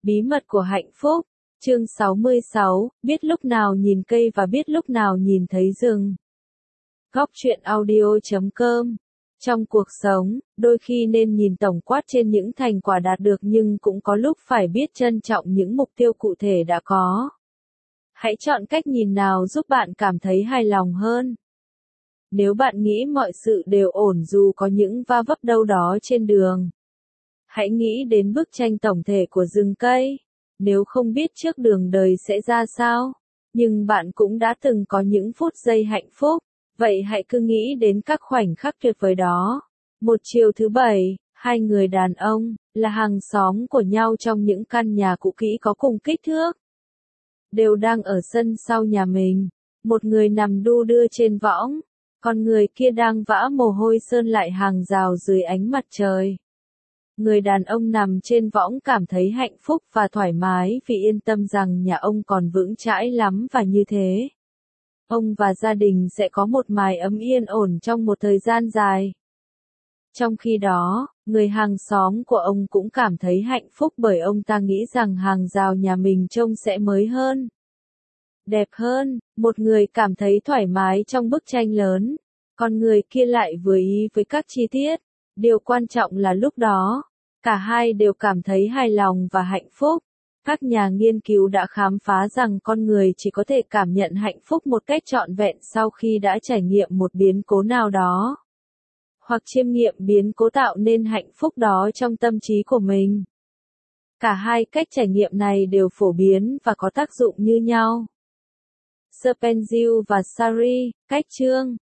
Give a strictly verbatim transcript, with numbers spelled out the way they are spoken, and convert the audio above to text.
Bí mật của hạnh phúc. Chương sáu mươi sáu, biết lúc nào nhìn cây và biết lúc nào nhìn thấy rừng. Góc truyện audio chấm com. Trong cuộc sống, đôi khi nên nhìn tổng quát trên những thành quả đạt được nhưng cũng có lúc phải biết trân trọng những mục tiêu cụ thể đã có. Hãy chọn cách nhìn nào giúp bạn cảm thấy hài lòng hơn. Nếu bạn nghĩ mọi sự đều ổn dù có những va vấp đâu đó trên đường, hãy nghĩ đến bức tranh tổng thể của rừng cây. Nếu không biết trước đường đời sẽ ra sao, nhưng bạn cũng đã từng có những phút giây hạnh phúc, vậy hãy cứ nghĩ đến các khoảnh khắc tuyệt vời đó. Một chiều thứ bảy, hai người đàn ông, là hàng xóm của nhau trong những căn nhà cũ kỹ có cùng kích thước, đều đang ở sân sau nhà mình. Một người nằm đu đưa trên võng, còn người kia đang vã mồ hôi sơn lại hàng rào dưới ánh mặt trời. Người đàn ông nằm trên võng cảm thấy hạnh phúc và thoải mái vì yên tâm rằng nhà ông còn vững chãi lắm và như thế, ông và gia đình sẽ có một mái ấm yên ổn trong một thời gian dài. Trong khi đó, người hàng xóm của ông cũng cảm thấy hạnh phúc bởi ông ta nghĩ rằng hàng rào nhà mình trông sẽ mới hơn, đẹp hơn. Một người cảm thấy thoải mái trong bức tranh lớn, còn người kia lại vừa ý với các chi tiết. Điều quan trọng là lúc đó, cả hai đều cảm thấy hài lòng và hạnh phúc. Các nhà nghiên cứu đã khám phá rằng con người chỉ có thể cảm nhận hạnh phúc một cách trọn vẹn sau khi đã trải nghiệm một biến cố nào đó, hoặc chiêm nghiệm biến cố tạo nên hạnh phúc đó trong tâm trí của mình. Cả hai cách trải nghiệm này đều phổ biến và có tác dụng như nhau. Spenziu và Sari, cách chương